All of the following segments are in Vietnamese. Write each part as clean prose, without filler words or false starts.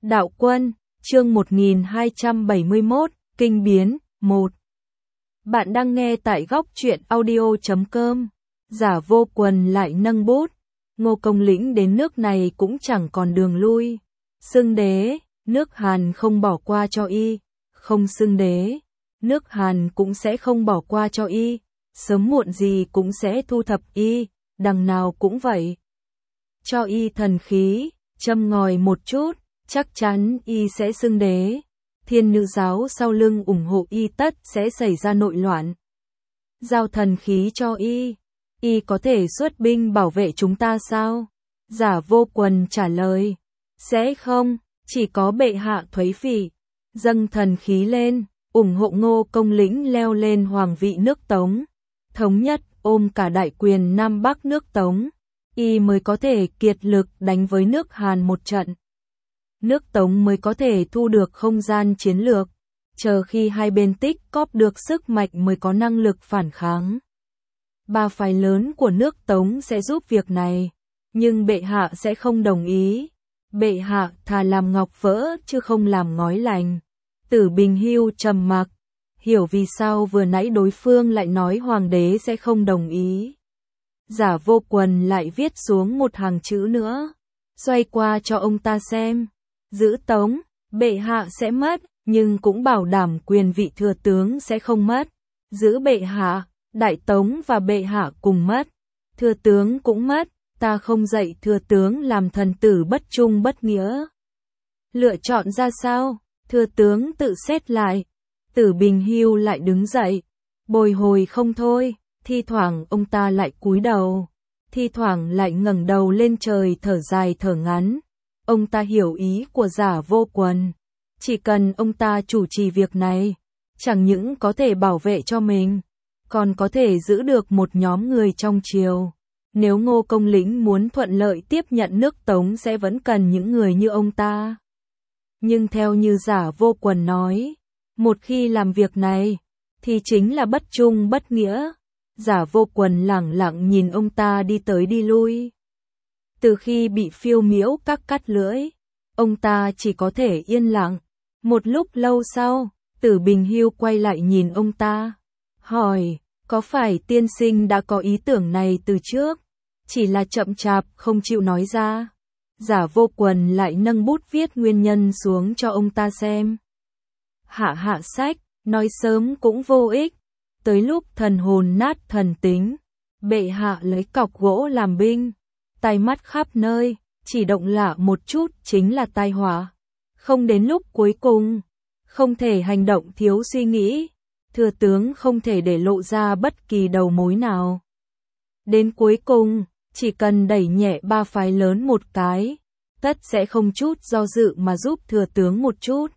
Đạo quân, chương 1271, Kinh biến, 1. Bạn đang nghe tại góc truyện audio.com. Giả Vô Quần lại nâng bút. Ngô Công Lĩnh đến nước này cũng chẳng còn đường lui. Xưng đế, nước Hàn không bỏ qua cho y. Không xưng đế, nước Hàn cũng sẽ không bỏ qua cho y. Sớm muộn gì cũng sẽ thu thập y, đằng nào cũng vậy. Cho y thần khí, châm ngòi một chút, chắc chắn y sẽ xưng đế. Thiên nữ giáo sau lưng ủng hộ y tất sẽ xảy ra nội loạn. Giao thần khí cho y có thể xuất binh bảo vệ chúng ta sao? Giả Vô Quần trả lời, sẽ không, chỉ có bệ hạ thuế phỉ, dâng thần khí lên, ủng hộ Ngô Công Lĩnh leo lên hoàng vị nước Tống. Thống nhất ôm cả đại quyền Nam Bắc nước Tống, y mới có thể kiệt lực đánh với nước Hàn một trận. Nước Tống mới có thể thu được không gian chiến lược, chờ khi hai bên tích cóp được sức mạnh mới có năng lực phản kháng. Ba phái lớn của nước Tống sẽ giúp việc này, nhưng bệ hạ sẽ không đồng ý. Bệ hạ thà làm ngọc vỡ chứ không làm ngói lành. Tử Bình Hưu trầm mặc, hiểu vì sao vừa nãy đối phương lại nói hoàng đế sẽ không đồng ý. Giả Vô Quần lại viết xuống một hàng chữ nữa, xoay qua cho ông ta xem. Giữ Tống, bệ hạ sẽ mất, nhưng cũng bảo đảm quyền vị thừa tướng sẽ không mất. Giữ bệ hạ, đại Tống và bệ hạ cùng mất. Thừa tướng cũng mất, ta không dạy thừa tướng làm thần tử bất trung bất nghĩa. Lựa chọn ra sao? Thừa tướng tự xét lại. Tử Bình Hưu lại đứng dậy, bồi hồi không thôi, thi thoảng ông ta lại cúi đầu, thi thoảng lại ngẩng đầu lên trời thở dài thở ngắn. Ông ta hiểu ý của Giả Vô Quần, chỉ cần ông ta chủ trì việc này, chẳng những có thể bảo vệ cho mình, còn có thể giữ được một nhóm người trong triều. Nếu Ngô Công Lĩnh muốn thuận lợi tiếp nhận nước Tống sẽ vẫn cần những người như ông ta. Nhưng theo như Giả Vô Quần nói, một khi làm việc này, thì chính là bất trung bất nghĩa. Giả Vô Quần lẳng lặng nhìn ông ta đi tới đi lui. Từ khi bị Phiêu Miễu các cắt lưỡi, ông ta chỉ có thể yên lặng. Một lúc lâu sau, Tử Bình Hưu quay lại nhìn ông ta, hỏi, có phải tiên sinh đã có ý tưởng này từ trước, chỉ là chậm chạp không chịu nói ra? Giả Vô Quần lại nâng bút viết nguyên nhân xuống cho ông ta xem. Hạ sách, nói sớm cũng vô ích. Tới lúc thần hồn nát thần tính, bệ hạ lấy cọc gỗ làm binh, tai mắt khắp nơi, chỉ động lạ một chút chính là tai họa. Không đến lúc cuối cùng, không thể hành động thiếu suy nghĩ, thừa tướng không thể để lộ ra bất kỳ đầu mối nào. Đến cuối cùng, chỉ cần đẩy nhẹ ba phái lớn một cái, tất sẽ không chút do dự mà giúp thừa tướng một chút.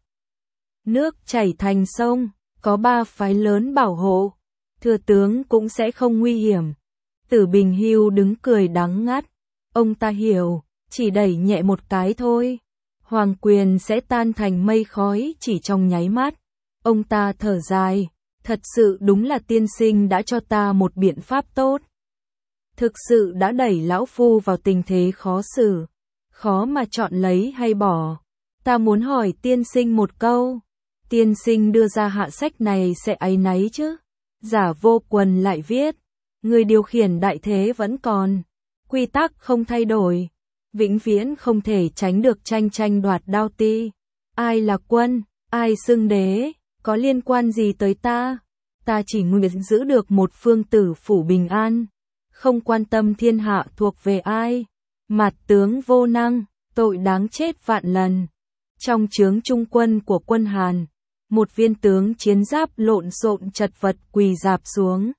Nước chảy thành sông, có ba phái lớn bảo hộ, thừa tướng cũng sẽ không nguy hiểm. Tử Bình Hưu đứng cười đắng ngắt, ông ta hiểu, chỉ đẩy nhẹ một cái thôi, hoàng quyền sẽ tan thành mây khói chỉ trong nháy mắt. Ông ta thở dài, thật sự đúng là tiên sinh đã cho ta một biện pháp tốt. Thực sự đã đẩy lão phu vào tình thế khó xử, khó mà chọn lấy hay bỏ. Ta muốn hỏi tiên sinh một câu, tiên sinh đưa ra hạ sách này sẽ áy náy chứ? Giả Vô Quần lại viết, người điều khiển đại thế vẫn còn, quy tắc không thay đổi, vĩnh viễn không thể tránh được tranh đoạt đao ti. Ai là quân, ai xưng đế, có liên quan gì tới ta? Ta chỉ nguyện giữ được một phương tử phủ bình an, không quan tâm thiên hạ thuộc về ai. Mạt tướng vô năng, tội đáng chết vạn lần. Trong trướng trung quân của quân Hàn, một viên tướng chiến giáp lộn xộn chật vật quỳ rạp xuống.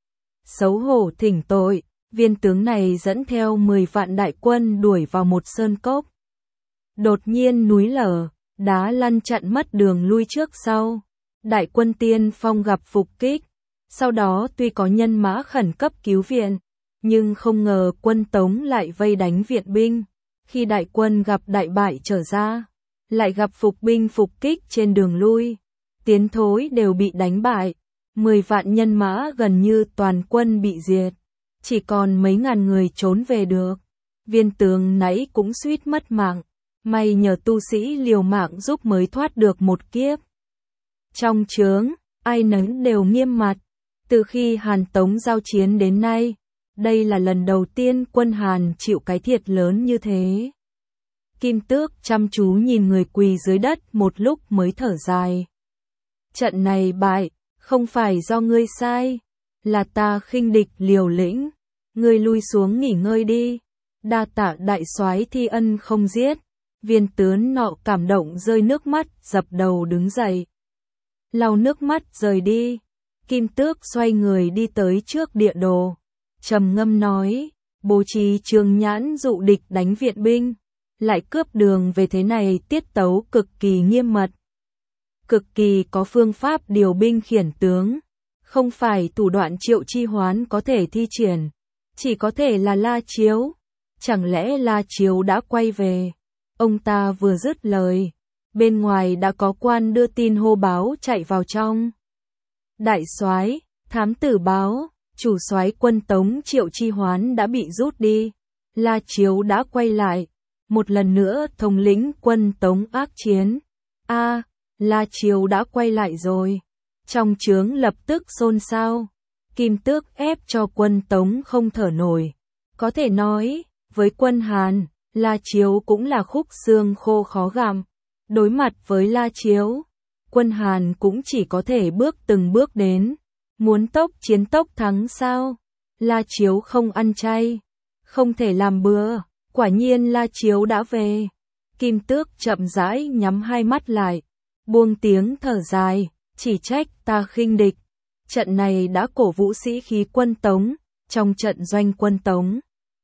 Xấu hổ thỉnh tội, viên tướng này dẫn theo 10 vạn đại quân đuổi vào một sơn cốc. Đột nhiên núi lở, đá lăn chặn mất đường lui trước sau. Đại quân tiên phong gặp phục kích, sau đó tuy có nhân mã khẩn cấp cứu viện, nhưng không ngờ quân Tống lại vây đánh viện binh. Khi đại quân gặp đại bại trở ra, lại gặp phục binh phục kích trên đường lui, tiến thối đều bị đánh bại. 10 vạn nhân mã gần như toàn quân bị diệt, chỉ còn mấy ngàn người trốn về được. Viên tướng nãy cũng suýt mất mạng, May nhờ tu sĩ liều mạng giúp mới thoát được một kiếp. Trong trướng, ai nấy đều nghiêm mặt. Từ khi Hàn Tống giao chiến đến nay, đây là lần đầu tiên quân Hàn chịu cái thiệt lớn như thế. Kim Tước chăm chú nhìn người quỳ dưới đất một lúc mới thở dài. Trận này bại, không phải do ngươi sai, là ta khinh địch liều lĩnh. Ngươi lui xuống nghỉ ngơi đi. Đa tạ đại soái thi ân không giết. Viên tướng nọ cảm động rơi nước mắt, dập đầu đứng dậy. Lau nước mắt rời đi. Kim Tước xoay người đi tới trước địa đồ. Trầm ngâm nói, bố trí Trương Nhãn dụ địch đánh viện binh, lại cướp đường về thế này tiết tấu cực kỳ nghiêm mật. Cực kỳ có phương pháp điều binh khiển tướng, không phải thủ đoạn Triệu Chi Hoán có thể thi triển, chỉ có thể là La Chiếu. Chẳng lẽ La Chiếu đã quay về? Ông ta vừa dứt lời, bên ngoài đã có quan đưa tin hô báo chạy vào trong. Đại soái, thám tử báo, chủ soái quân Tống Triệu Chi Hoán đã bị rút đi. La Chiếu đã quay lại, một lần nữa thống lĩnh quân Tống ác chiến. La Chiếu đã quay lại rồi. Trong trướng lập tức xôn xao. Kim Tước ép cho quân Tống không thở nổi. Có thể nói, với quân Hàn, La Chiếu cũng là khúc xương khô khó gặm. Đối mặt với La Chiếu, quân Hàn cũng chỉ có thể bước từng bước đến. Muốn tốc chiến tốc thắng sao? La Chiếu không ăn chay, không thể làm bừa. Quả nhiên La Chiếu đã về. Kim Tước chậm rãi nhắm hai mắt lại, buông tiếng thở dài, chỉ trách ta khinh địch. Trận này đã cổ vũ sĩ khí quân Tống, trong trận doanh quân Tống,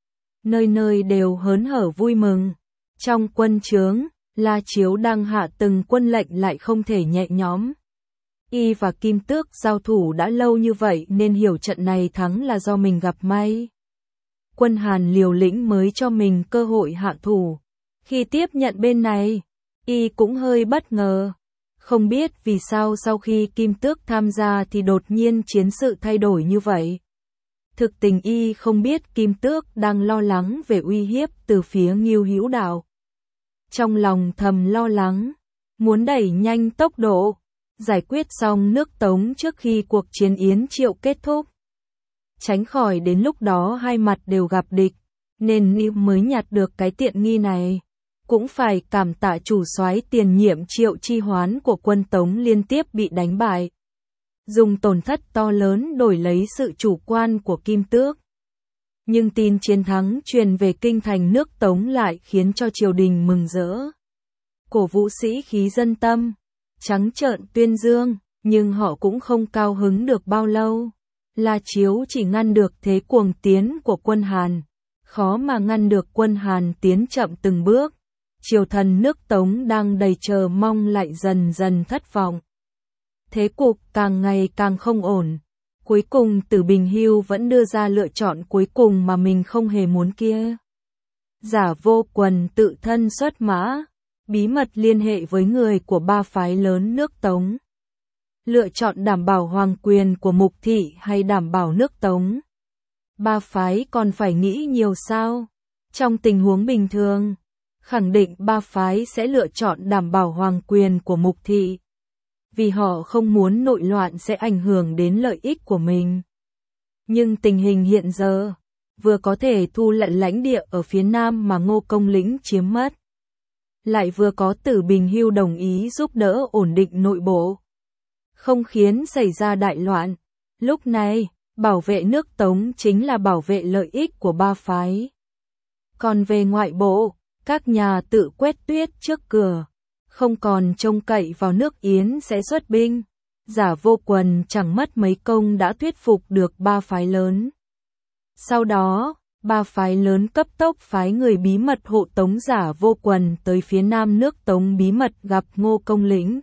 nơi nơi đều hớn hở vui mừng. Trong quân trướng, La Chiếu đang hạ từng quân lệnh lại không thể nhẹ nhõm. Y và Kim Tước giao thủ đã lâu như vậy nên hiểu trận này thắng là do mình gặp may. Quân Hàn liều lĩnh mới cho mình cơ hội hạ thủ. Khi tiếp nhận bên này, Y cũng hơi bất ngờ. Không biết vì sao sau khi Kim Tước tham gia thì đột nhiên chiến sự thay đổi như vậy. Thực tình Y không biết Kim Tước đang lo lắng về uy hiếp từ phía Ngưu Hữu Đạo. Trong lòng thầm lo lắng, muốn đẩy nhanh tốc độ, giải quyết xong nước Tống trước khi cuộc chiến Yến Triệu kết thúc. Tránh khỏi đến lúc đó hai mặt đều gặp địch, nên Y mới nhặt được cái tiện nghi này. Cũng phải cảm tạ chủ soái tiền nhiệm Triệu Chi Hoán của quân Tống liên tiếp bị đánh bại. Dùng tổn thất to lớn đổi lấy sự chủ quan của Kim Tước. Nhưng tin chiến thắng truyền về kinh thành nước Tống lại khiến cho triều đình mừng rỡ. Cổ vũ sĩ khí dân tâm, trắng trợn tuyên dương, nhưng họ cũng không cao hứng được bao lâu. La Chiếu chỉ ngăn được thế cuồng tiến của quân Hàn, khó mà ngăn được quân Hàn tiến chậm từng bước. Triều thần nước Tống đang đầy chờ mong lại dần dần thất vọng. Thế cục càng ngày càng không ổn. Cuối cùng Tử Bình Hưu vẫn đưa ra lựa chọn cuối cùng mà mình không hề muốn kia. Giả Vô Quần tự thân xuất mã, bí mật liên hệ với người của ba phái lớn nước Tống. Lựa chọn đảm bảo hoàng quyền của Mục Thị hay đảm bảo nước Tống. Ba phái còn phải nghĩ nhiều sao? Trong tình huống bình thường, khẳng định ba phái sẽ lựa chọn đảm bảo hoàng quyền của Mục Thị. Vì họ không muốn nội loạn sẽ ảnh hưởng đến lợi ích của mình. Nhưng tình hình hiện giờ, vừa có thể thu lại lãnh địa ở phía Nam mà Ngô Công Lĩnh chiếm mất, lại vừa có Tử Bình Hưu đồng ý giúp đỡ ổn định nội bộ, không khiến xảy ra đại loạn. Lúc này, bảo vệ nước Tống chính là bảo vệ lợi ích của ba phái. Còn về ngoại bộ, các nhà tự quét tuyết trước cửa, không còn trông cậy vào nước Yến sẽ xuất binh. Giả Vô Quần chẳng mất mấy công đã thuyết phục được ba phái lớn. Sau đó, ba phái lớn cấp tốc phái người bí mật hộ tống Giả Vô Quần tới phía Nam nước Tống bí mật gặp Ngô Công Lĩnh.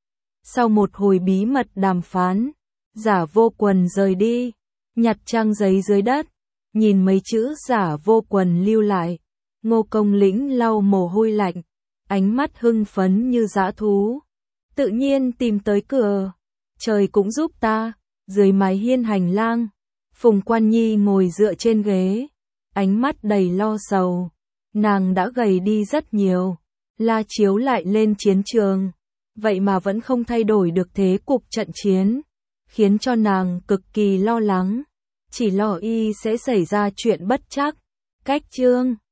Sau một hồi bí mật đàm phán, Giả Vô Quần rời đi, nhặt trang giấy dưới đất, nhìn mấy chữ Giả Vô Quần lưu lại. Ngô Công Lĩnh lau mồ hôi lạnh, ánh mắt hưng phấn như dã thú. Tự nhiên tìm tới cửa. Trời cũng giúp ta. Dưới mái hiên hành lang, Phùng Quan Nhi ngồi dựa trên ghế, ánh mắt đầy lo sầu. Nàng đã gầy đi rất nhiều, La Chiếu lại lên chiến trường, vậy mà vẫn không thay đổi được thế cục trận chiến, khiến cho nàng cực kỳ lo lắng, chỉ lo y sẽ xảy ra chuyện bất trắc. Cách chương